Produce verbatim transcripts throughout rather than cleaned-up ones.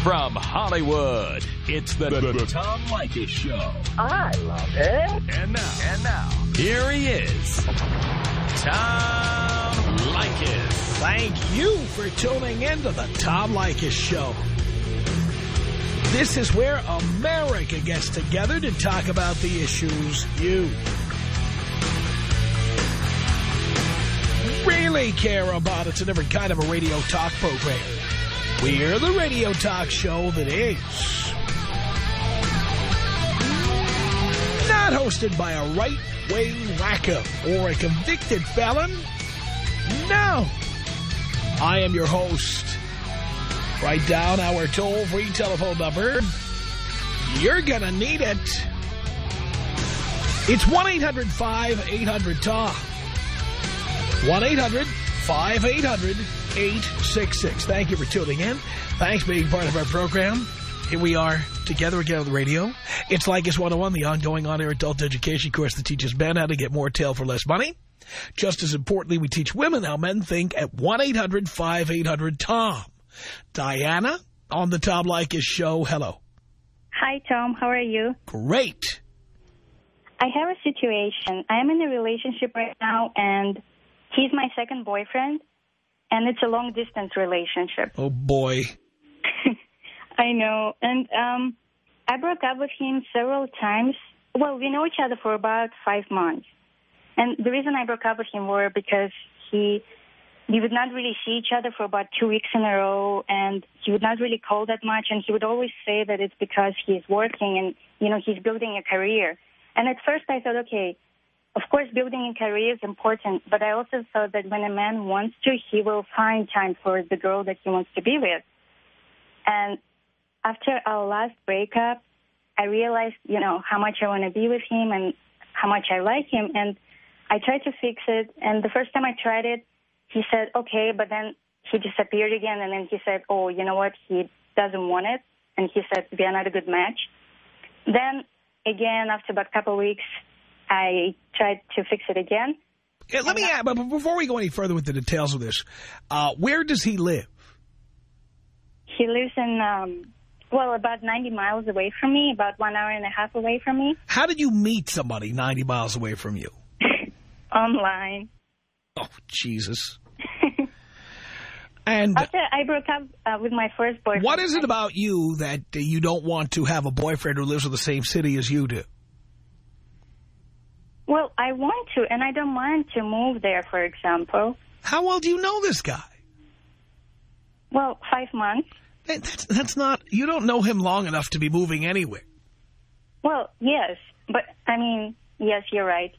From Hollywood, it's the, the, the Tom Leykis Show. I love it. And now, and now, here he is, Tom Leykis. Thank you for tuning in to the Tom Leykis Show. This is where America gets together to talk about the issues you really care about. It's a different kind of a radio talk program. We're the radio talk show that is not hosted by a right-wing wacko or a convicted felon. No. I am your host. Write down our toll-free telephone number. You're gonna need it. It's one eight hundred five eight hundred Tom. one eight hundred five eight hundred eight six six. Thank you for tuning in. Thanks for being part of our program. Here we are together again on the radio. It's Leykis one oh one, the ongoing on-air adult education course that teaches men how to get more tail for less money. Just as importantly, we teach women how men think at one eight hundred five eight hundred Tom. Diana on the Tom Leykis Show. Hello. Hi, Tom. How are you? Great. I have a situation. I am in a relationship right now, and he's my second boyfriend, and it's a long-distance relationship. Oh, boy. I know. And um, I broke up with him several times. Well, we know each other for about five months. And the reason I broke up with him were because he, we would not really see each other for about two weeks in a row, and he would not really call that much, and he would always say that it's because he's working and, you know, he's building a career. And at first I thought, okay, of course building a career is important, but I also thought that when a man wants to, he will find time for the girl that he wants to be with. And after our last breakup, I realized, you know, how much I want to be with him and how much I like him, and I tried to fix it, and the first time I tried it, he said, okay, but then he disappeared again, and then he said, oh, you know what, he doesn't want it, and he said, we are not a good match. Then, again, after about a couple of weeks, I tried to fix it again. Yeah, let me add, but before we go any further with the details of this, uh, where does he live? He lives in, um, well, about ninety miles away from me, about one hour and a half away from me. How did you meet somebody ninety miles away from you? Online. Oh, Jesus. And after I broke up uh, with my first boyfriend. What is it about you that uh, you don't want to have a boyfriend who lives in the same city as you do? Well, I want to, and I don't mind to move there, for example. How well do you know this guy? Well, five months. That's, that's not, you don't know him long enough to be moving anywhere. Well, yes, but, I mean, yes, you're right.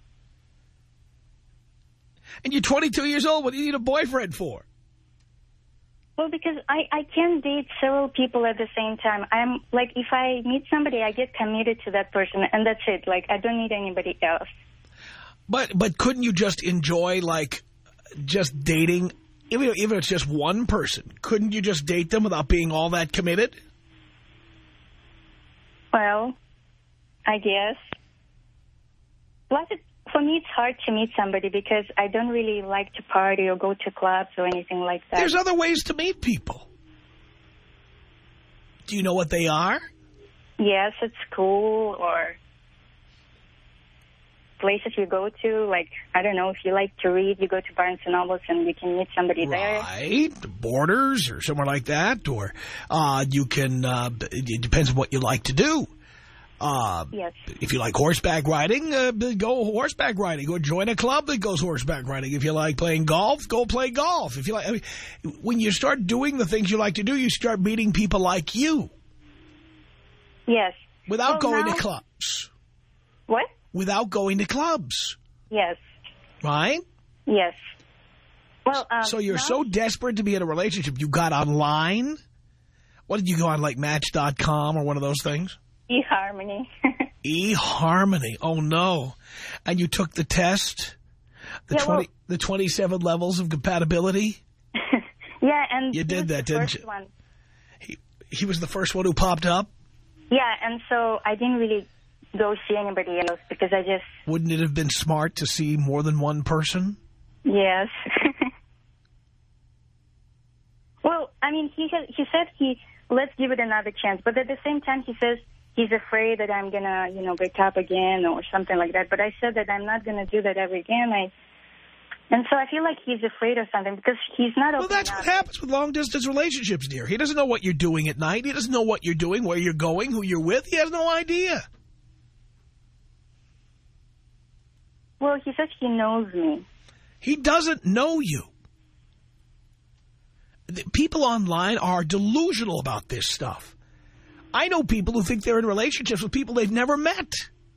And you're twenty-two years old. What do you need a boyfriend for? Well, because I, I can't date several people at the same time. I'm, like, if I meet somebody, I get committed to that person, and that's it. Like, I don't need anybody else. But but couldn't you just enjoy, like, just dating, even, even if it's just one person? Couldn't you just date them without being all that committed? Well, I guess. Plus, it, for me, it's hard to meet somebody because I don't really like to party or go to clubs or anything like that. There's other ways to meet people. Do you know what they are? Yes, at school or places you go to. Like, I don't know, if you like to read, you go to Barnes and Nobles and you can meet somebody there. Right, Borders or somewhere like that. Or uh, you can, uh, it depends on what you like to do. Uh, yes. If you like horseback riding, uh, go horseback riding. Or join a club that goes horseback riding. If you like playing golf, go play golf. If you like, I mean, when you start doing the things you like to do, you start meeting people like you. Yes. Without well, going now, to clubs. What? Without going to clubs. Yes. Right? Yes. Well, um, so you're now, so desperate to be in a relationship, you got online? What did you go on, like Match dot com or one of those things? eHarmony. eHarmony. Oh, no. And you took the test? The, yeah, twenty, well, the twenty-seven levels of compatibility? Yeah, and you did that, didn't you? One. He, he was the first one who popped up? Yeah, and so I didn't really go see anybody else because I just... Wouldn't it have been smart to see more than one person? Yes. Well, I mean, he has, he said he let's give it another chance. But at the same time, he says he's afraid that I'm going to, you know, break up again or something like that. But I said that I'm not going to do that ever again. I, and so I feel like he's afraid of something because he's not Well, that's up. what happens with long-distance relationships, dear. He doesn't know what you're doing at night. He doesn't know what you're doing, where you're going, who you're with. He has no idea. Well, he says he knows me. He doesn't know you. The people online are delusional about this stuff. I know people who think they're in relationships with people they've never met.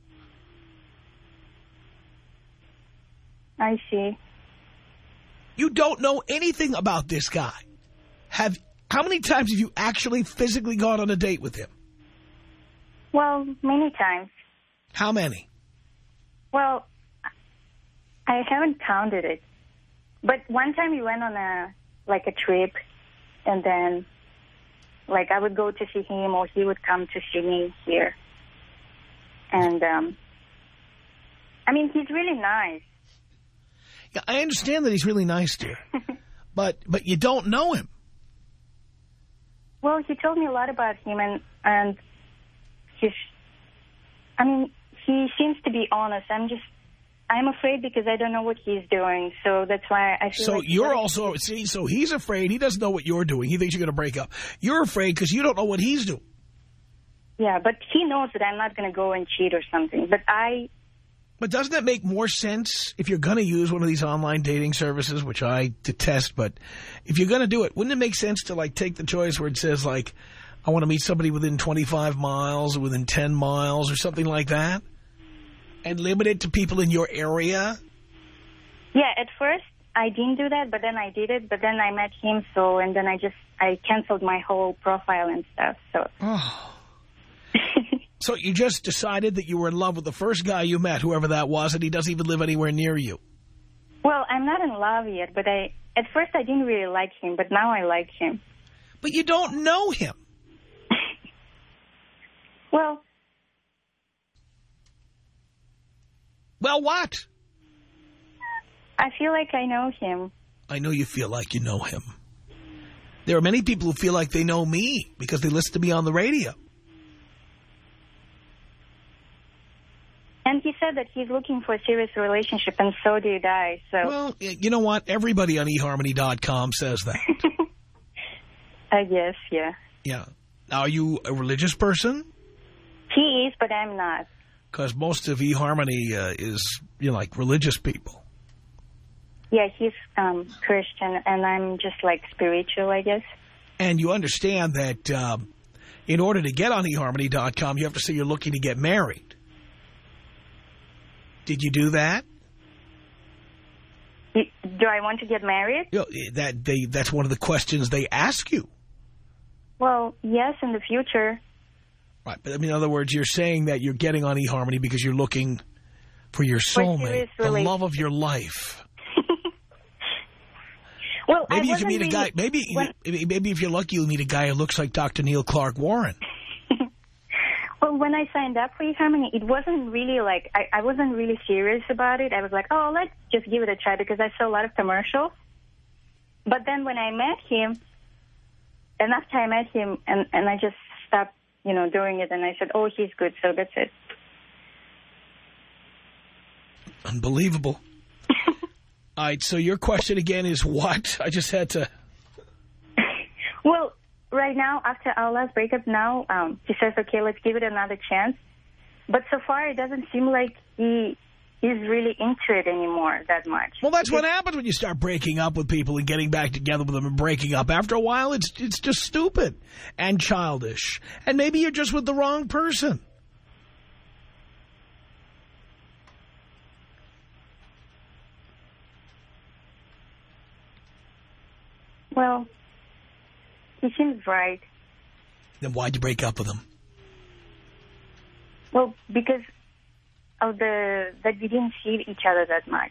I see. You don't know anything about this guy. Have How many times have you actually physically gone on a date with him? Well, many times. How many? Well, I haven't counted it. But one time we went on a, like a trip, and then, like, I would go to see him, or he would come to see me here. And, um, I mean, he's really nice. Yeah, I understand that he's really nice, dear. but but you don't know him. Well, he told me a lot about him, and, and he's, I mean, he seems to be honest. I'm just, I'm afraid because I don't know what he's doing, so that's why I feel so like... So you're also, see, so he's afraid. He doesn't know what you're doing. He thinks you're going to break up. You're afraid because you don't know what he's doing. Yeah, but he knows that I'm not going to go and cheat or something, but I... But doesn't that make more sense if you're going to use one of these online dating services, which I detest, but if you're going to do it, wouldn't it make sense to, like, take the choice where it says, like, I want to meet somebody within twenty-five miles or within ten miles or something like that? And limit it to people in your area? Yeah, at first I didn't do that, but then I did it. But then I met him, so, and then I just, I canceled my whole profile and stuff, so. Oh. So you just decided that you were in love with the first guy you met, whoever that was, and he doesn't even live anywhere near you? Well, I'm not in love yet, but I, at first I didn't really like him, but now I like him. But you don't know him. Well... Well, what? I feel like I know him. I know you feel like you know him. There are many people who feel like they know me because they listen to me on the radio. And he said that he's looking for a serious relationship, and so did I. So. Well, you know what? Everybody on e harmony dot com says that. I guess, yeah. Yeah. Now, are you a religious person? He is, but I'm not. Because most of eHarmony uh, is, you know, like religious people. Yeah, he's um, Christian, and I'm just, like, spiritual, I guess. And you understand that um, in order to get on e harmony dot com, you have to say you're looking to get married. Did you do that? Do I want to get married? You know, that they, that's one of the questions they ask you. Well, yes, in the future. Right, but I mean, in other words, you're saying that you're getting on eHarmony because you're looking for your soulmate, the love of your life. Well, maybe I you can meet really, a guy. Maybe, when, maybe if you're lucky, you'll meet a guy who looks like Doctor Neil Clark Warren. Well, when I signed up for eHarmony, it wasn't really like, I, I wasn't really serious about it. I was like, oh, let's just give it a try because I saw a lot of commercials. But then when I met him, and after I met him, and, and I just stopped, you know, doing it, and I said, oh, he's good, so that's it. Unbelievable. All right, so your question again is what? I just had to... Well, right now, after our last breakup now, um, he says, okay, let's give it another chance. But so far, it doesn't seem like he is really into it anymore that much. Well, that's because what happens when you start breaking up with people and getting back together with them and breaking up. After a while, it's it's just stupid and childish. And maybe you're just with the wrong person. Well, he seems right. Then why'd you break up with him? Well, because of the that we didn't see each other that much.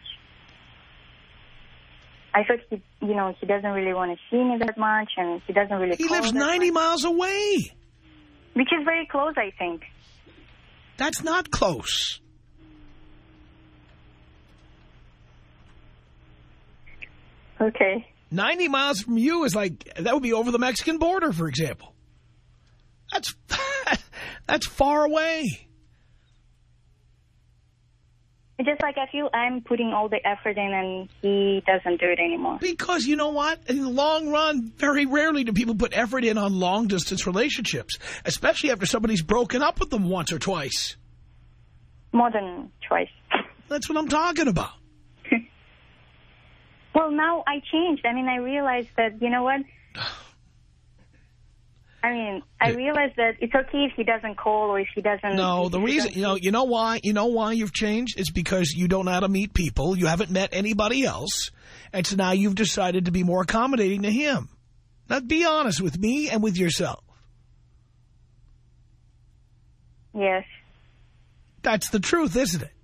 I thought he, you know, he doesn't really want to see me that much, and he doesn't really. He call lives that ninety much. miles away. Which is very close, I think. That's not close. Okay. ninety miles from you is like, that would be over the Mexican border, for example. That's, that's far away. It's just like I feel I'm putting all the effort in and he doesn't do it anymore. Because you know what? In the long run, very rarely do people put effort in on long-distance relationships, especially after somebody's broken up with them once or twice. More than twice. That's what I'm talking about. Well, now I changed. I mean, I realized that, you know what? I mean, I realize that it's okay if he doesn't call or if he doesn't... No, the reason, you know, you know why? You know why you've changed? It's because you don't know how to meet people. You haven't met anybody else. And so now you've decided to be more accommodating to him. Now, be honest with me and with yourself. Yes. That's the truth, isn't it?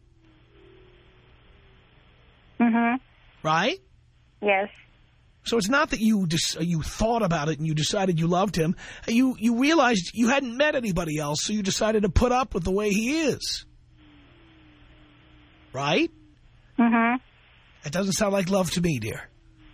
Mm-hmm. Right? Yes. So it's not that you dis you thought about it and you decided you loved him. You you realized you hadn't met anybody else, so you decided to put up with the way he is. Right? Mm-hmm. It doesn't sound like love to me, dear.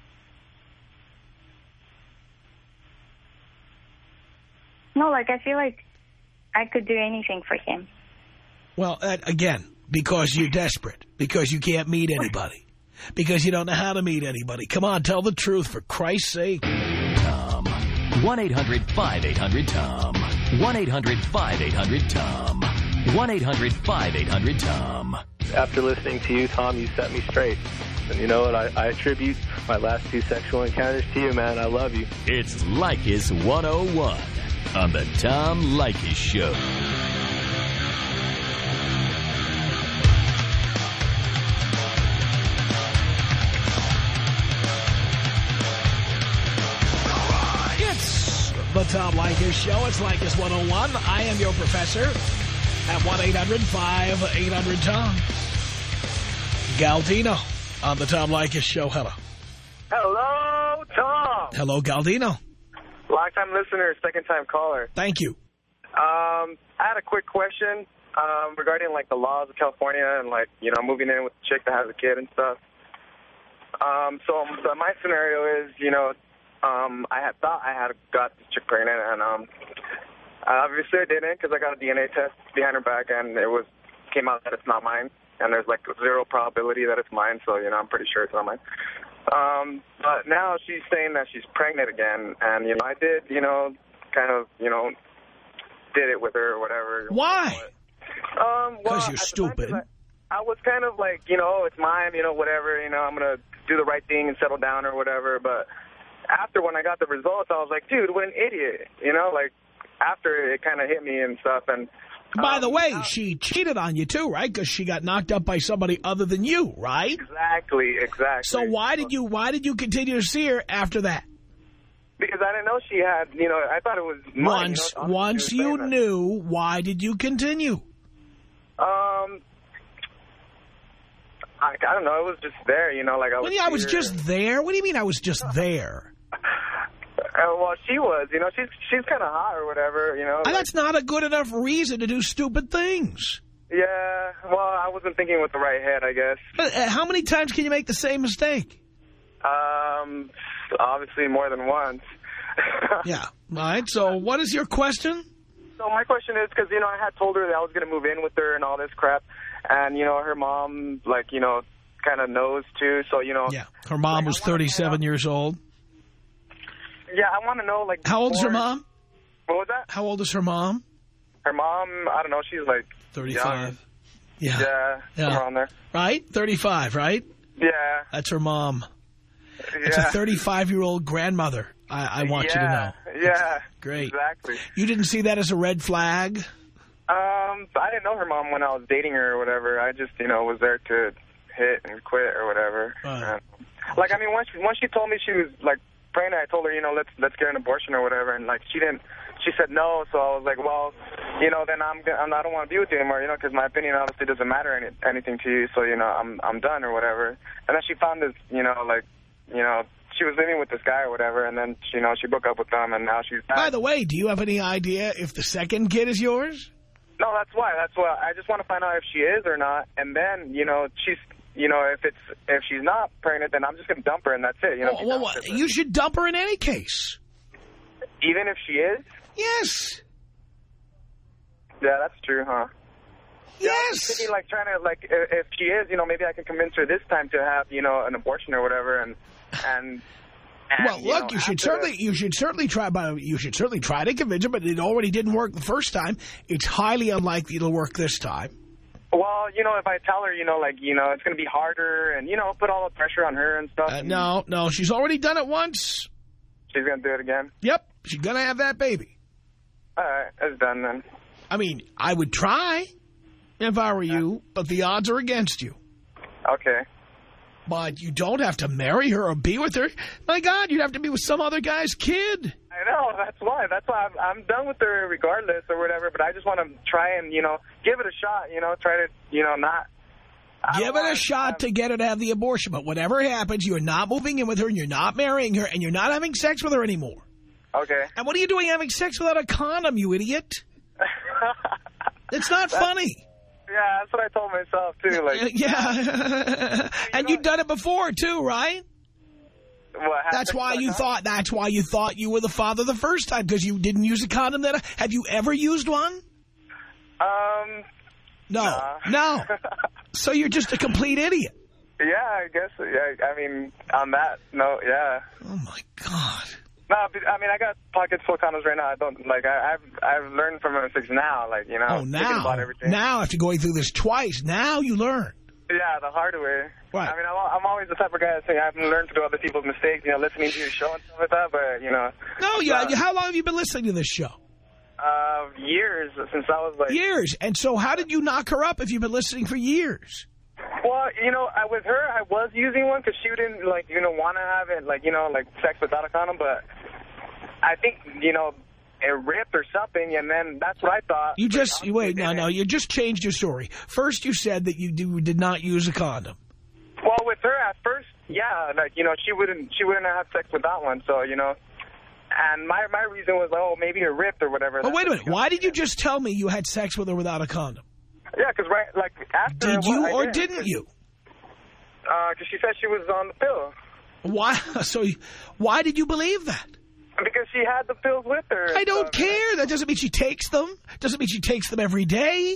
No, like I feel like I could do anything for him. Well, uh, again, because you're desperate. Because you can't meet anybody. Because you don't know how to meet anybody. Come on, tell the truth, for Christ's sake. Tom. one eight hundred five eight hundred Tom. one eight hundred five eight hundred Tom. one eight hundred five eight hundred Tom. After listening to you, Tom, you set me straight. And you know what? I, I attribute my last two sexual encounters to you, man. I love you. It's Leykis one oh one on the Tom Leykis Show. The Tom Leykis Show. It's Leykis one oh one. I am your professor at one eight hundred five eight hundred Tom. Galdino on the Tom Leykis Show. Hello. Hello, Tom. Hello, Galdino. Long-time listener, second-time caller. Thank you. Um, I had a quick question um, regarding, like, the laws of California and, like, you know, moving in with a chick that has a kid and stuff. Um, so, so my scenario is, you know, Um, I had thought I had got this chick pregnant, and um, obviously I didn't because I got a D N A test behind her back, and it was came out that it's not mine, and there's like zero probability that it's mine, so you know I'm pretty sure it's not mine. Um, but now she's saying that she's pregnant again, and you know I did, you know, kind of, you know, did it with her or whatever. Why? Um, because well, you're stupid. I, I was kind of like, you know, it's mine, you know, whatever, you know, I'm gonna do the right thing and settle down or whatever, but. After when I got the results, I was like, dude, what an idiot, you know, like after it kind of hit me and stuff. And um, by the way, she cheated on you too, right? Because she got knocked up by somebody other than you, right? Exactly, exactly. So why did you why did you continue to see her after that? Because I didn't know she had, you know, I thought it was mine. Once, you know, once you knew, why did you continue? Um, I, I don't know. It was just there, you know, like I was. Well, yeah, I was just there. What do you mean I was just there? Uh, well, she was, you know, she's she's kind of hot or whatever, you know. And that's not a good enough reason to do stupid things. Yeah, well, I wasn't thinking with the right head, I guess. But, uh, how many times can you make the same mistake? Um, obviously more than once. Yeah, all right. So what is your question? So my question is, because, you know, I had told her that I was going to move in with her and all this crap. And, you know, her mom, like, you know, kind of knows, too. So, you know. Yeah, her mom like, was thirty-seven years old. Yeah, I want to know, like. How old is her mom? What was that? How old is her mom? Her mom, I don't know, she's like. thirty-five. Young. Yeah. Yeah, yeah. somewhere on there. Right? thirty-five, right? Yeah. That's her mom. Yeah. It's a thirty-five-year-old grandmother, I, I want yeah. you to know. Yeah. Great. Exactly. You didn't see that as a red flag? Um, I didn't know her mom when I was dating her or whatever. I just, you know, was there to hit and quit or whatever. Uh, and, like, I mean, once once she told me she was, like, pregnant, I told her, you know, let's let's get an abortion or whatever. And, like, she didn't, she said no. So I was like, well, you know, then I'm, I'm I don't want to be with you anymore, you know, because my opinion obviously doesn't matter any, anything to you. So, you know, I'm I'm done or whatever. And then she found this, you know, like, you know, she was living with this guy or whatever, and then, you know, she broke up with him, and now she's back. By the way, do you have any idea if the second kid is yours? No, that's why. That's why. I just want to find out if she is or not, and then, you know, she's, you know, if it's if she's not pregnant, then I'm just going to dump her, and that's it. You know, well, well, you should dump her in any case. Even if she is? Yes. Yeah, that's true, huh? Yes. I'm thinking, like, trying to, like, if, if she is, you know, maybe I can convince her this time to have, you know, an abortion or whatever, and, and, and well, you look, know, you should after certainly, the- you should certainly try, by, you should certainly try to convince her, but it already didn't work the first time. It's highly unlikely it'll work this time. Well, you know, if I tell her, you know, like, you know, it's going to be harder and, you know, put all the pressure on her and stuff. Uh, no, no, she's already done it once. She's going to do it again? Yep, she's going to have that baby. All right, it's done then. I mean, I would try if I were you, but the odds are against you. Okay. But you don't have to marry her or be with her. My God, you'd have to be with some other guy's kid. I know, that's why. That's why I'm, I'm done with her regardless or whatever, but I just want to try and, you know, give it a shot, you know, try to, you know, not... I Give don't it a want- shot um, to get her to have the abortion. But whatever happens, you're not moving in with her, and you're not marrying her, and you're not having sex with her anymore. Okay. And what are you doing having sex without a condom, you idiot? It's not funny. Yeah, that's what I told myself, too. Like, Yeah. And you've done it before, too, right? what, have That's sex why with you a thought, that's why you thought you were the father the first time, because you didn't use a condom then. Have you ever used one? Um, No. Nah. No. So you're just a complete idiot. yeah, I guess, yeah, I mean, on that note, yeah. Oh, my God. No, but, I mean, I got pockets full of condoms right now. I don't, like, I, I've I've learned from mistakes now, like, you know, Oh, thinking now, about everything. now after going through this twice, now you learn. Yeah, the hard way. Right. I mean, I'm, I'm always the type of guy that say I've learned to do other people's mistakes, you know, listening to your show and stuff like that, but, you know. No, you, uh, how long have you been listening to this show? Uh, years, since I was, like... Years. And so how did you knock her up if you've been listening for years? Well, you know, I, with her, I was using one because she didn't, like, you know, want to have it, like, you know, like, sex without a condom, but I think, you know, it ripped or something, and then that's what I thought. You just, But you wait, no, honestly, no, you just changed your story. First you said that you do, did not use a condom. Well, with her at first, yeah, like, you know, she wouldn't, she wouldn't have sex without one, so, you know. And my, my reason was, oh, maybe it ripped or whatever. But That's wait a what minute, she- why did you just tell me you had sex with her without a condom? Yeah, because, right, like, after... Did you what I or did, didn't you? Because she said she was on the pill. Why? So why did you believe that? Because she had the pills with her. I don't so, care. That doesn't mean she takes them. Doesn't mean she takes them every day.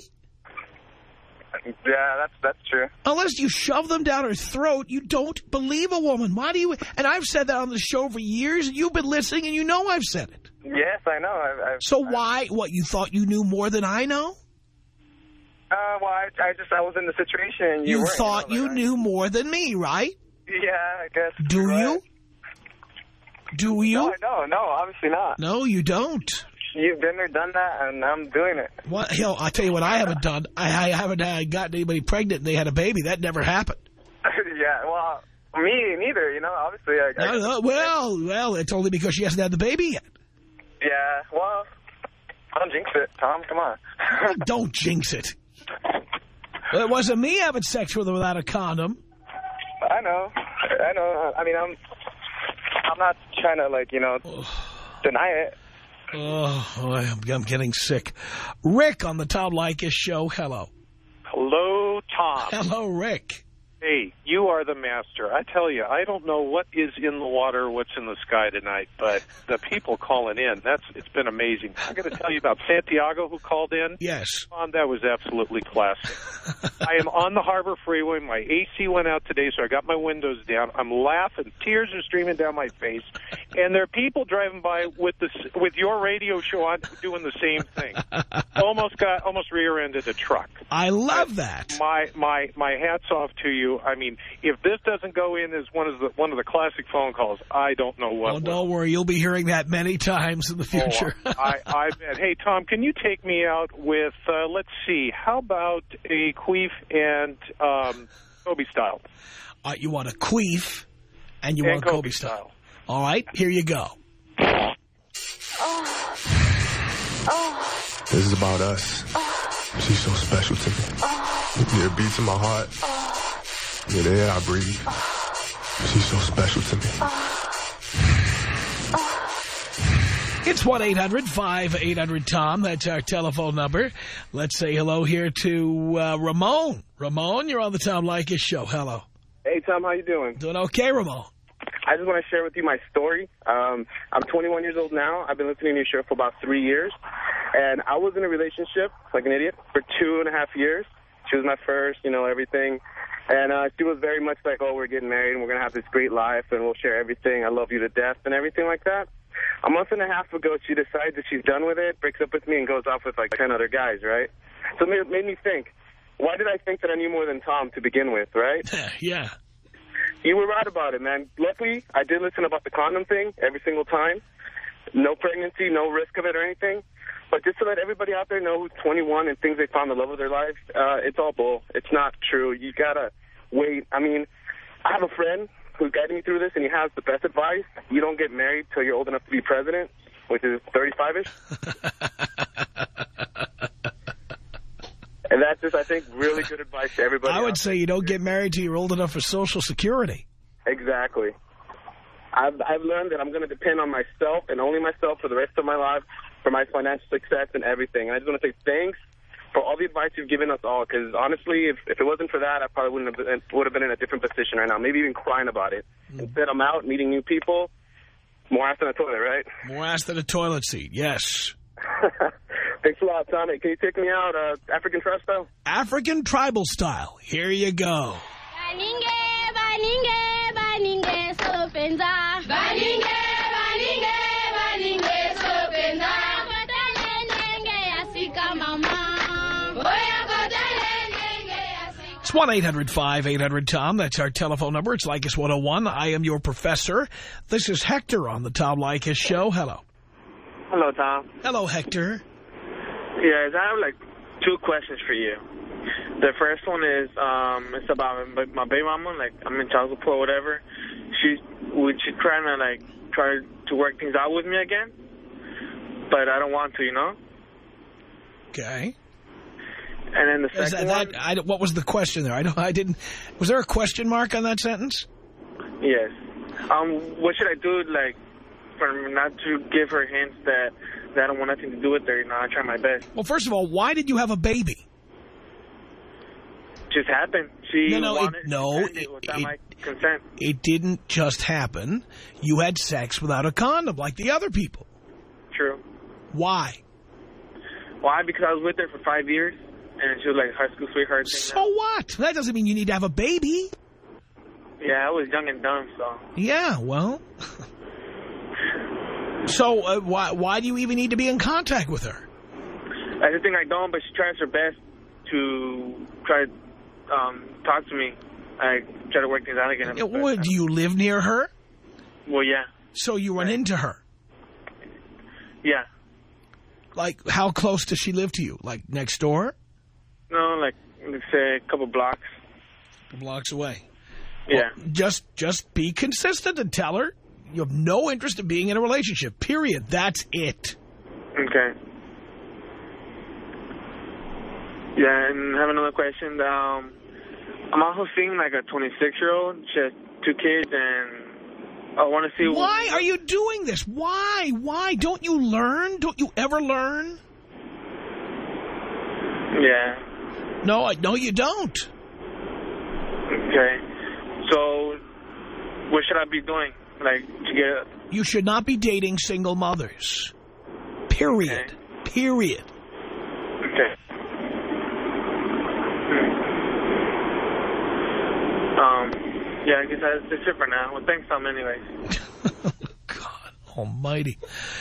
Yeah, that's that's true. Unless you shove them down her throat, you don't believe a woman. Why do you? And I've said that on the show for years. And you've been listening, and you know I've said it. Yes, I know. I, I, So I, why? What, you thought you knew more than I know? Uh, well, I, I just I was in the situation. And you You weren't, thought you, know, you like, knew more than me, right? Yeah, I guess. Do you're you? right. Do you? No, no, no, obviously not. No, you don't. You've been there, done that, and I'm doing it. What? Hell, I'll tell you what I haven't done. I, I haven't uh, gotten anybody pregnant and they had a baby. That never happened. Yeah, well, me neither, you know, obviously. I, I, No, no, well, well, it's only because she hasn't had the baby yet. Yeah, well, don't jinx it, Tom, come on. Don't jinx it. It wasn't me having sex with her without a condom. I know, I know. I mean, I'm, I'm not trying to, like, you know, deny it. Oh, boy, I'm, I'm getting sick. Rick on the Tom Leykis show. Hello. Hello, Tom. Hello, Rick. Hey, you are the master. I tell you, I don't know what is in the water, what's in the sky tonight, but the people calling in, that's it's been amazing. I got to tell you about Santiago who called in. Yes. Tom, that was absolutely classic. I am on the Harbor Freeway. My A C went out today, so I got my windows down. I'm laughing. Tears are streaming down my face. And there are people driving by with this with your radio show on doing the same thing. Almost got almost rear-ended a truck. I love that. My my my hats off to you. I mean, if this doesn't go in as one of the one of the classic phone calls, I don't know what. Oh, don't worry. You'll be hearing that many times in the future. Oh, I, I bet. Hey, Tom, can you take me out with, uh, let's see, how about a queef and um, Kobe style? Uh, you want a queef and you And want Kobe Kobe style. style. All right, here you go. This is about us. She's so special to me. Yeah, it beats in my heart. Yeah, the air I breathe. She's so special to me. It's one eight hundred five eight hundred Tom. That's our telephone number. Let's say hello here to uh, Ramon. Ramon, you're on the Tom Leykis show. Hello. Hey, Tom, how you doing? Doing okay, Ramon? I just want to share with you my story. Um, I'm twenty-one years old now. I've been listening to your show for about three years. And I was in a relationship, like an idiot, for two and a half years. She was my first, you know, everything. And uh, she was very much like, oh, we're getting married and we're going to have this great life and we'll share everything. I love you to death and everything like that. A month and a half ago, she decides that she's done with it, breaks up with me, and goes off with like ten other guys, right? So it made me think, why did I think that I knew more than Tom to begin with, right? Yeah. You were right about it, man. Luckily, I did listen about the condom thing every single time. No pregnancy, no risk of it or anything. But just to let everybody out there know who's twenty-one and thinks they found the love of their life, uh, it's all bull. It's not true. You got to wait. I mean, I have a friend who's guiding me through this, and he has the best advice. You don't get married till you're old enough to be president, which is thirty-five-ish. And that's just, I think, really good advice to everybody. I would say you don't get married till you're old enough for Social Security. Exactly. I've, I've learned that I'm going to depend on myself and only myself for the rest of my life for my financial success and everything. And I just want to say thanks for all the advice you've given us all, because honestly, if, if it wasn't for that, I probably wouldn't have been, would have been in a different position right now, maybe even crying about it. Mm. Instead, I'm out meeting new people. More ass than a toilet, right? More ass than a toilet seat, yes. Thanks a lot, Tommy. Can you take me out uh, African tribal style? African tribal style. Here you go. Baninge, baninge, baninge, sopenza. Baninge, baninge, baninge, sopenza. It's one eight hundred five eight hundred Tom. That's our telephone number. It's Leykis one oh one. I am your professor. This is Hector on the Tom Leykis Show. Hello. Hello, Tom. Hello, Hector. Yes, I have like two questions for you. The first one is um, it's about my, my baby mama. Like, I'm in child support or whatever. She, would she trying to like try to work things out with me again, but I don't want to, you know. Okay. And then the second that, that, one... I, what was the question there? I don't. I didn't... Was there a question mark on that sentence? Yes. Um. What should I do, like, for not to give her hints that, that I don't want nothing to do with her? You know, I try my best. Well, first of all, why did you have a baby? Just happened. She no, no, wanted it, no, it, it, without my consent. It didn't just happen. You had sex without a condom, like the other people. True. Why? Why? Because I was with her for five years, and she was like a high school sweetheart. So now. What? That doesn't mean you need to have a baby. Yeah, I was young and dumb, so. Yeah, well. so uh, why why do you even need to be in contact with her? I just think I don't, but she tries her best to try to um, talk to me. I try to work things out again. Yeah, well, do you live near her? Well, yeah. So you run right. into her? Yeah. Like, how close does she live to you? Like, next door? No, like, let's say a couple blocks. A couple blocks away. Yeah. Well, just, just be consistent and tell her you have no interest in being in a relationship, period. That's it. Okay. Yeah, and I have another question. Um, I'm also seeing, like, a twenty-six-year-old. She has two kids, and I want to see... Why are you doing this? Why? Why? Don't you learn? Don't you ever learn? Yeah. No, I no, you don't. Okay. So, what should I be doing? Like, to get... You should not be dating single mothers. Period. Okay. Period. Okay. Um, yeah, I guess that's it for now. Well, thanks, Tom, anyway. God almighty.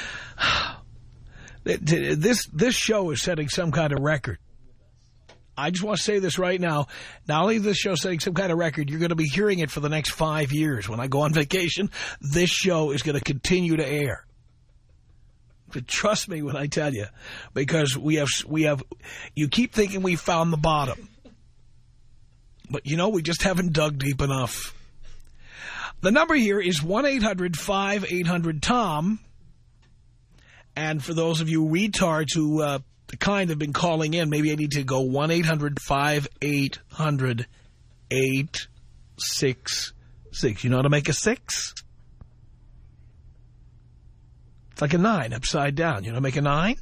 This, this show is setting some kind of record. I just want to say this right now. Not only is this show setting some kind of record, you're going to be hearing it for the next five years. When I go on vacation, this show is going to continue to air. But trust me when I tell you, because we have, we have, you keep thinking we found the bottom. But, you know, we just haven't dug deep enough. The number here is one eight hundred five eight hundred Tom. And for those of you retards who uh, kind of been calling in, maybe I need to go one eight hundred five eight hundred eight six six. You know how to make a six? It's like a nine upside down. You know how to make a nine?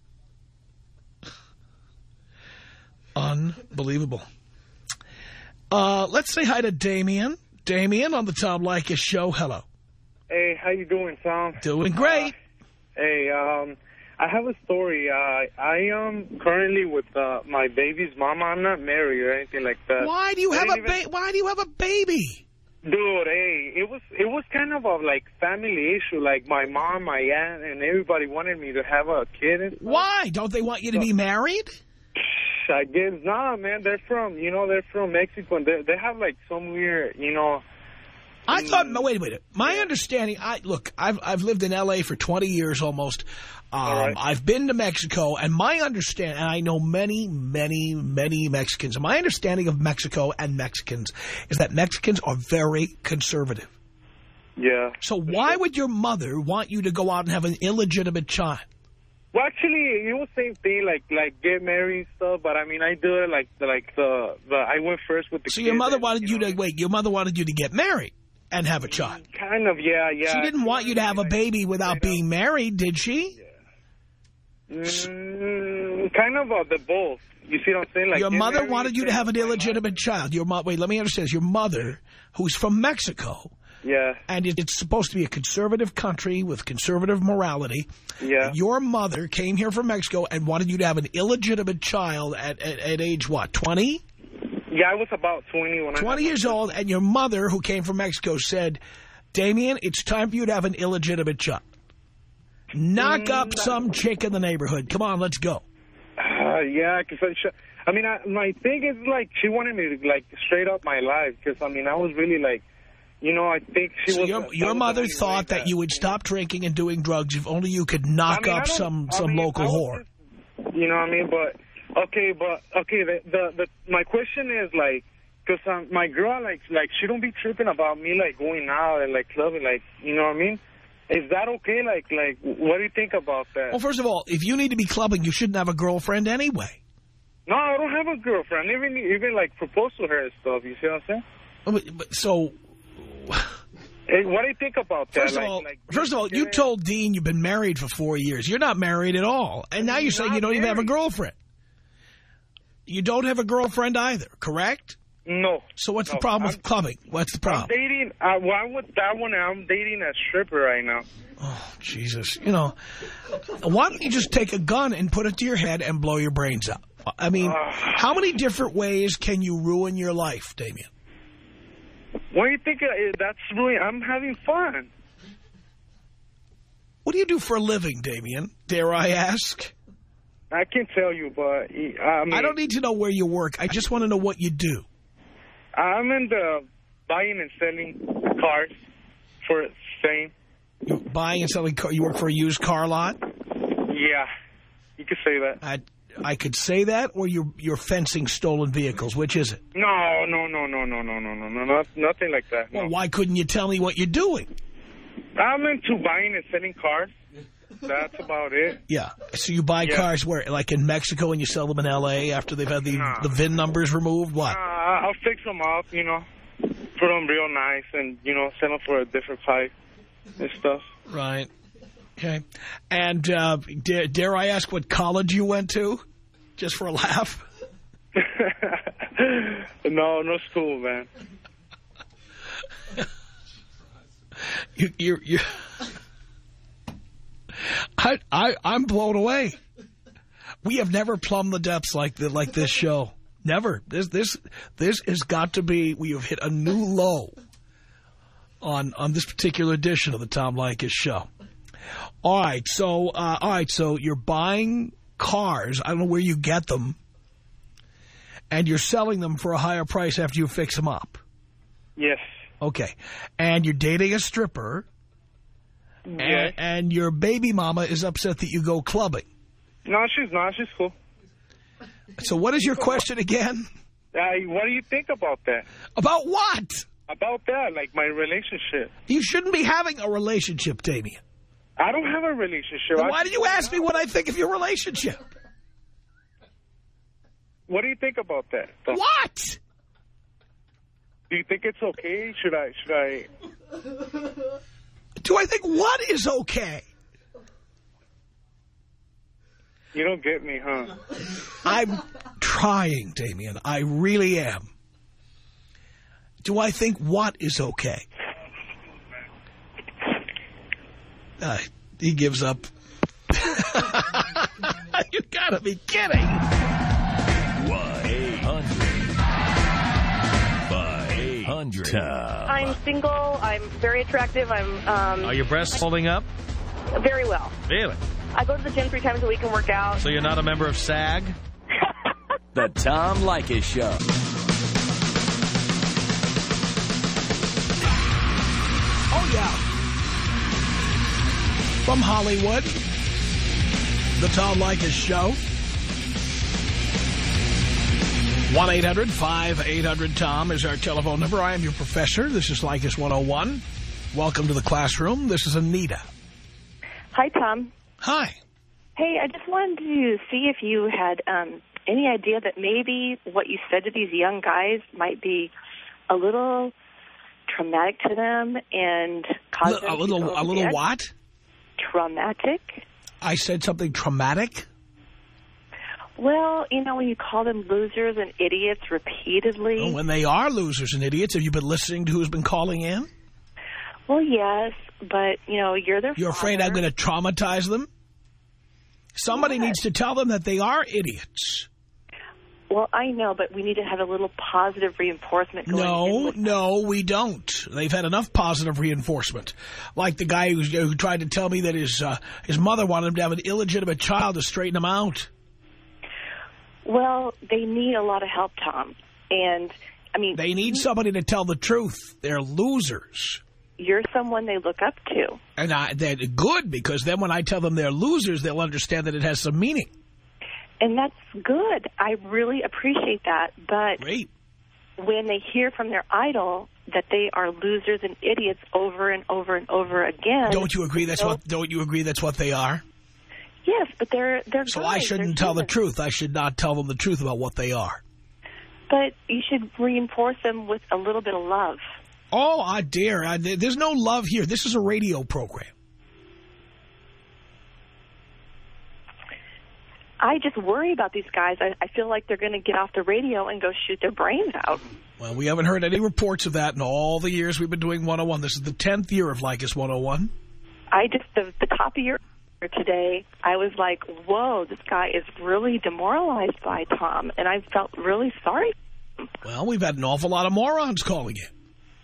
Unbelievable. Uh, let's say hi to Damien. Damien on the Tom Leykis Show. Hello. Hey, how you doing, Tom? Doing great. Uh, hey, um, I have a story. Uh, I am currently with uh, my baby's mama. I'm not married or anything like that. Why do you I have a didn't even- ba Why do you have a baby? Dude, hey, it was it was kind of a like family issue. Like my mom, my aunt, and everybody wanted me to have a kid. And stuff. Why? Don't they want you to be married? I guess nah, man. They're from you know they're from Mexico. And they they have like some weird you know. I thought. No, wait a minute. My understanding. I look. I've I've lived in L A for twenty years almost. Um, right. I've been to Mexico, and my understand, and I know many, many, many Mexicans. And my understanding of Mexico and Mexicans is that Mexicans are very conservative. Yeah. So why would your mother want you to go out and have an illegitimate child? Well, actually, it was the same thing, like like get married and stuff. But I mean, I do it like like the the I went first with the. So kids your mother and, wanted you, you know, to wait. Your mother wanted you to get married and have a child. Kind of, yeah, yeah. She didn't want you to have a baby without being married, did she? Mm, kind of uh, the both. You see what I'm saying? Like your get mother married wanted you to and- have an illegitimate child. Your mo Wait, let me understand. Your mother, who's from Mexico, Yeah. and it, it's supposed to be a conservative country with conservative morality. Yeah. Your mother came here from Mexico and wanted you to have an illegitimate child at, at, at age, what, twenty? Yeah, I was about twenty when I... twenty years old, and your mother, who came from Mexico, said, Damien, it's time for you to have an illegitimate child. Knock up some chick in the neighborhood. Come on, let's go. Uh, yeah, because I, I mean, I, my thing is, like, she wanted me to, like, straight up my life, because, I mean, I was really, like, you know, I think she so was... your, that your was mother the only thought way that you would stop drinking and doing drugs if only you could knock I mean, I up don't- some, I some mean, local I was whore. just- you know what I mean? But, okay, but, okay, the, the, the my question is, like, because um, my girl, like, like, she don't be tripping about me, like, going out and, like, clubbing, like, you know what I mean? Is that okay? Like, like, what do you think about that? Well, first of all, if you need to be clubbing, you shouldn't have a girlfriend anyway. No, I don't have a girlfriend. Even, even like, propose to her and stuff. You see what I'm saying? But, but, so, Hey, what do you think about that? first of like, all, like, first of all, you told Dean you've been married for four years. You're not married at all. And now you're saying you don't even have a girlfriend. You don't have a girlfriend either, correct? No. So what's no, the problem I'm, with clubbing? What's the I'm problem? dating, uh, well, I'm with that one, and I'm dating a stripper right now. Oh, Jesus. You know, why don't you just take a gun and put it to your head and blow your brains out? I mean, Uh, how many different ways can you ruin your life, Damien? What do you think? Uh, that's really, I'm having fun. What do you do for a living, Damien? Dare I ask? I can tell you, but I mean, I don't need to know where you work. I just want to know what you do. I'm in the buying and selling cars for same. You buying and selling car. You work for a used car lot? Yeah, you could say that. I, I could say that, or you're, you're fencing stolen vehicles. Which is it? No, no, no, no, no, no, no, no, no, not, nothing like that. No. Well, why couldn't you tell me what you're doing? I'm into buying and selling cars. That's about it. Yeah. So you buy Yeah. cars where, like in Mexico, and you sell them in L A after they've had the, Nah. the V I N numbers removed? What? Uh, I'll fix them up, you know, put them real nice and, you know, send them for a different price and stuff. Right. Okay. And uh, dare, dare I ask what college you went to? Just for a laugh? No, no school, man. You, you, you. I, I, I'm blown away. We have never plumbed the depths like the, like this show. Never. This, this, this has got to be. We have hit a new low on on this particular edition of the Tom Leykis show. All right. So, uh, all right. So you're buying cars. I don't know where you get them, and you're selling them for a higher price after you fix them up. Yes. Okay. And you're dating a stripper. Yes. And, and your baby mama is upset that you go clubbing. No, she's not. She's cool. So what is your question again? Uh, what do you think about that? About what? About that, like my relationship. You shouldn't be having a relationship, Damien. I don't have a relationship. Then I why did you ask me what I think of your relationship? What do you think about that? though? What? Do you think it's okay? Should I? Should I? Do I think what is okay? You don't get me, huh? I'm trying, Damien. I really am. Do I think what is okay? Uh, he gives up. You gotta be kidding. one eight hundred five eight hundred Tom. I'm single. I'm very attractive. I'm um, Are your breasts holding up? very well. Really? I go to the gym three times a week and work out. So you're not a member of SAG? The Tom Leykis Show. Oh, yeah. From Hollywood, the Tom Leykis Show. one eight hundred five eight hundred Tom is our telephone number. I am your professor. This is Leykis one oh one. Welcome to the classroom. This is Anita. Hi, Tom. Hi. Hey, I just wanted to see if you had um, any idea that maybe what you said to these young guys might be a little traumatic to them and cause L them a little, to go a little mad? what? Traumatic. I said something traumatic? Well, you know, when you call them losers and idiots repeatedly. Oh, when they are losers and idiots, have you been listening to who's been calling in? Well, yes, but, you know, you're their You're father. afraid I'm going to traumatize them? Somebody Yes. needs to tell them that they are idiots. Well, I know, but we need to have a little positive reinforcement going in No, with no, we don't. They've had enough positive reinforcement. Like the guy who's, who tried to tell me that his uh, his mother wanted him to have an illegitimate child to straighten him out. Well, they need a lot of help, Tom. And, I mean... They need somebody to tell the truth. They're losers. You're someone they look up to. And I, they're good, because then when I tell them they're losers, they'll understand that it has some meaning. And that's good. I really appreciate that. But Great. when they hear from their idol that they are losers and idiots over and over and over again... Don't you agree that's so, what Don't you agree that's what they are? Yes, but they're they're So guys. I shouldn't They're tell the humans. truth. I should not tell them the truth about what they are. But you should reinforce them with a little bit of love. Oh, I dare. I, there's no love here. This is a radio program. I just worry about these guys. I, I feel like they're going to get off the radio and go shoot their brains out. Well, we haven't heard any reports of that in all the years we've been doing one oh one. This is the tenth year of Leykis one oh one. I just, the, the top of your today, I was like, whoa, this guy is really demoralized by Tom. And I felt really sorry for him. Well, we've had an awful lot of morons calling in.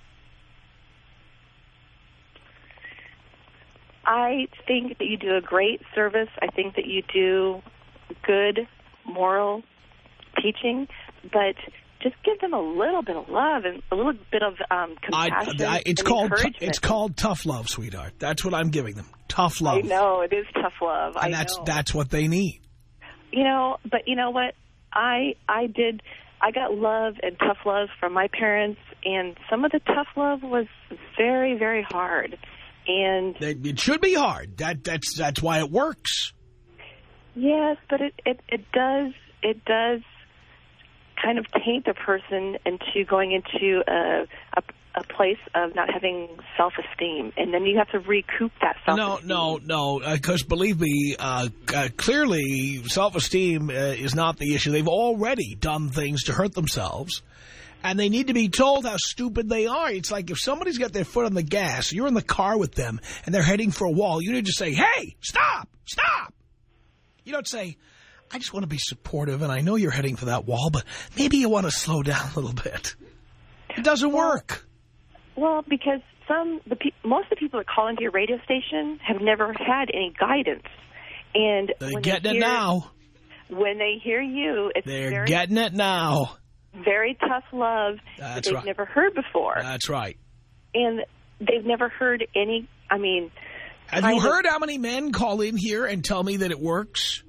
I think that you do a great service. I think that you do good moral teaching, but just give them a little bit of love and a little bit of um, compassion. I, I, it's and called encouragement. it's called tough love, sweetheart. That's what I'm giving them. Tough love. I know it is tough love. And I that's know. that's what they need. You know, but you know what? I I did. I got love and tough love from my parents, and some of the tough love was very, very hard. And It, it should be hard. That that's that's why it works. yes, but it, it, it does it does kind of taint a person into going into a, a a place of not having self-esteem, and then you have to recoup that self-esteem. No, no, no, because believe me, uh, uh, clearly self-esteem uh, is not the issue. They've already done things to hurt themselves, and they need to be told how stupid they are. It's like if somebody's got their foot on the gas, you're in the car with them, and they're heading for a wall, you need to say, hey, stop, stop. You don't say, I just want to be supportive, and I know you're heading for that wall, but maybe you want to slow down a little bit. It doesn't work. Well, because some the pe most of the people that call into your radio station have never had any guidance, and They're when getting they it hear, now. When they hear you, it's They're very, getting it now. very tough love that That's they've right. never heard before, That's right. and they've never heard any. I mean, Have kind you of- heard how many men call in here and tell me that it works?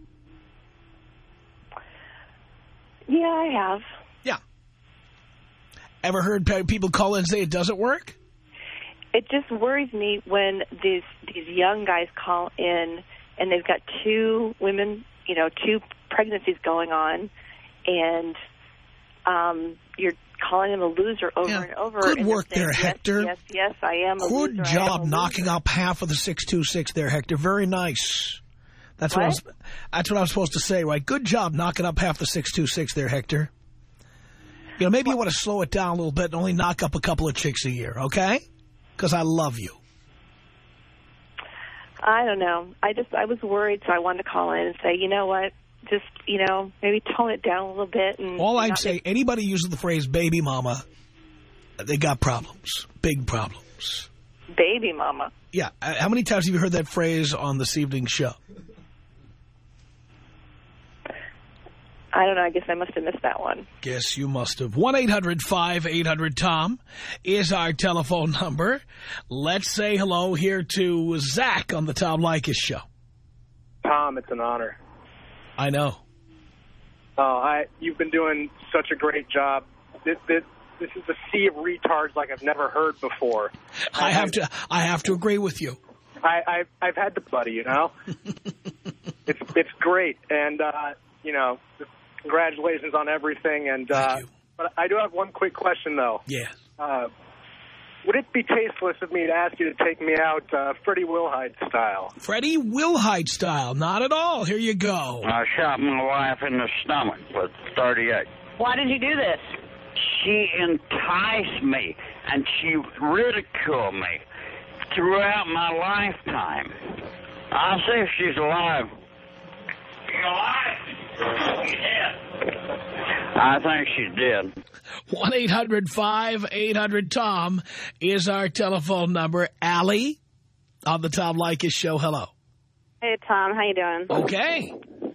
Yeah, I have. Yeah. Ever heard pe- people call in and say it doesn't work? It just worries me when these these young guys call in and they've got two women, you know, two pregnancies going on, and um, you're calling them a loser over Yeah. and over. Good and work they're there, saying, Hector. Yes, yes, yes, I am a Good loser. I am job a knocking loser. up half of the six two six there, Hector. Very nice. That's what, I was, What? that's what I was supposed to say, right? Good job knocking up half the six two six there, Hector. You know, maybe you want to slow it down a little bit and only knock up a couple of chicks a year, okay? Because I love you. I don't know. I just, I was worried, so I wanted to call in and say, you know what? Just, you know, maybe tone it down a little bit. And All I'd not say, make... anybody uses the phrase baby mama, they got problems, big problems. Baby mama. Yeah. How many times have you heard that phrase on this evening's show? I don't know. I guess I must have missed that one. Guess you must have. one eight hundred five eight hundred Tom is our telephone number. Let's say hello here to Zach on the Tom Leykis show. Tom, it's an honor. I know. Oh, I you've been doing such a great job. This, this, this is a sea of retards like I've never heard before. I, I have to. I have to agree with you. I, I've I've had the buddy, you know. it's it's great, and uh, you know, congratulations on everything. And uh, but I do have one quick question though. Yeah. Uh, Would it be tasteless of me to ask you to take me out uh, Freddie Wilhite style? Freddie Wilhite style. Not at all. Here you go. I shot my wife in the stomach with thirty-eight. Why did you do this? She enticed me, and she ridiculed me throughout my lifetime. I'll see if she's alive. She's alive? She's dead. I think she's dead. one eight hundred five eight hundred Tom is our telephone number. Allie on the Tom Leykis show. Hello. Hey, Tom. How you doing? Okay.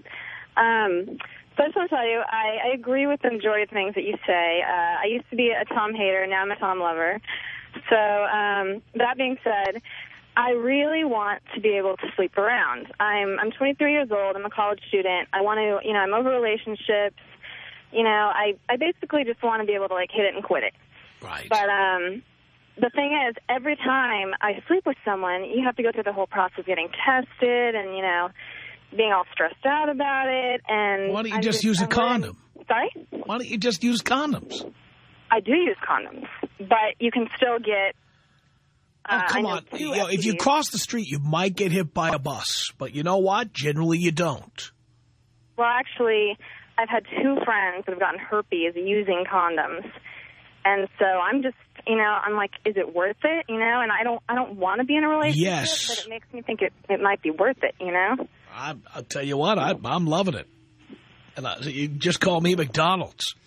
Um, so I just want to tell you, I, I agree with the majority of things that you say. Uh, I used to be a Tom hater. Now I'm a Tom lover. So um, that being said, I really want to be able to sleep around. I'm I'm twenty-three years old. I'm a college student. I want to, you know, I'm over relationships. You know, I, I basically just want to be able to, like, hit it and quit it. Right. But um, the thing is, every time I sleep with someone, you have to go through the whole process of getting tested and, you know, being all stressed out about it. And why don't you I'm just, just use a I'm condom? Really, sorry? Why don't you just use condoms? I do use condoms, but you can still get... Oh, uh, come I know on. two You know, if S T Ds. you cross the street, you might get hit by a bus. But you know what? Generally, you don't. Well, actually, I've had two friends that have gotten herpes using condoms. And so I'm just, you know, I'm like, is it worth it? You know, and I don't I don't want to be in a relationship, Yes. but it makes me think it, it might be worth it, you know? I, I'll tell you what, I, I'm loving it. And I, you just call me McDonald's.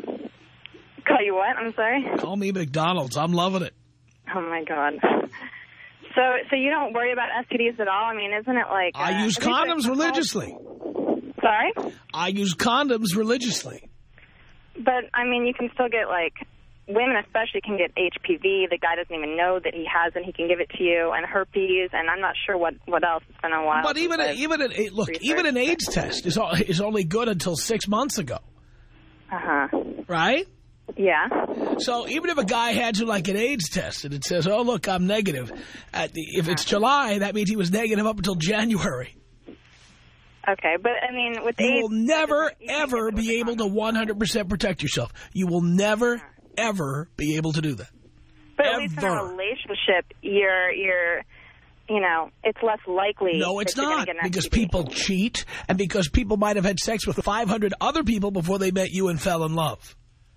Call you what? I'm sorry? Call me McDonald's. I'm loving it. Oh, my God. So so you don't worry about S T Ds at all? I mean, isn't it like... Uh, I use condoms religiously. Sorry? I use condoms religiously. But, I mean, you can still get, like... Women especially can get H P V. The guy doesn't even know that he has it. He can give it to you. And herpes. And I'm not sure what, what else. It's been a while. But even a, even an, look, even an AIDS test is, is only good until six months ago. Uh-huh. Right? Yeah. So even if a guy had you like an AIDS test and it says, oh, look, I'm negative. At the, if it's July, that means he was negative up until January. Okay, but I mean, with You AIDS... will never, ever be able to one hundred percent protect yourself. You will never, ever be able to do that. But at least in a relationship, you're, you're, you know, it's less likely... No, it's that you're gonna not, get an because S T D. people cheat and because people might have had sex with five hundred other people before they met you and fell in love.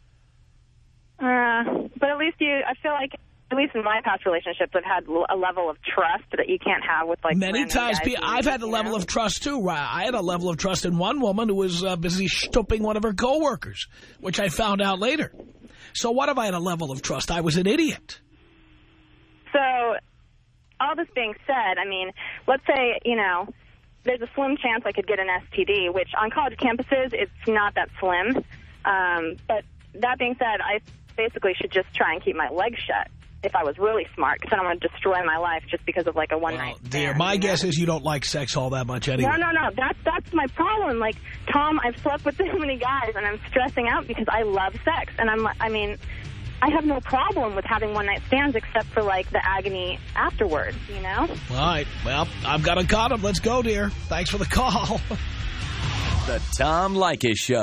Uh, but at least you, I feel like, at least in my past relationships, I've had a level of trust that you can't have with, like, Many random times, guys pe- you I've meet, had a you level know? of trust, too. I had a level of trust in one woman who was uh, busy stooping one of her coworkers, which I found out later. So what if I had a level of trust? I was an idiot. So, all this being said, I mean, let's say, you know, there's a slim chance I could get an S T D, which on college campuses, it's not that slim. Um, but that being said, I basically should just try and keep my legs shut if I was really smart, because I don't want to destroy my life just because of, like, a one-night stand. Dear, my guess is you don't like sex all that much anyway. No, no, no. That's, that's my problem. Like, Tom, I've slept with so many guys, and I'm stressing out because I love sex. And I'm, I mean, I have no problem with having one-night stands except for, like, the agony afterwards, you know? All right. Well, I've got a condom. Let's go, dear. Thanks for the call. The Tom Leykis Show.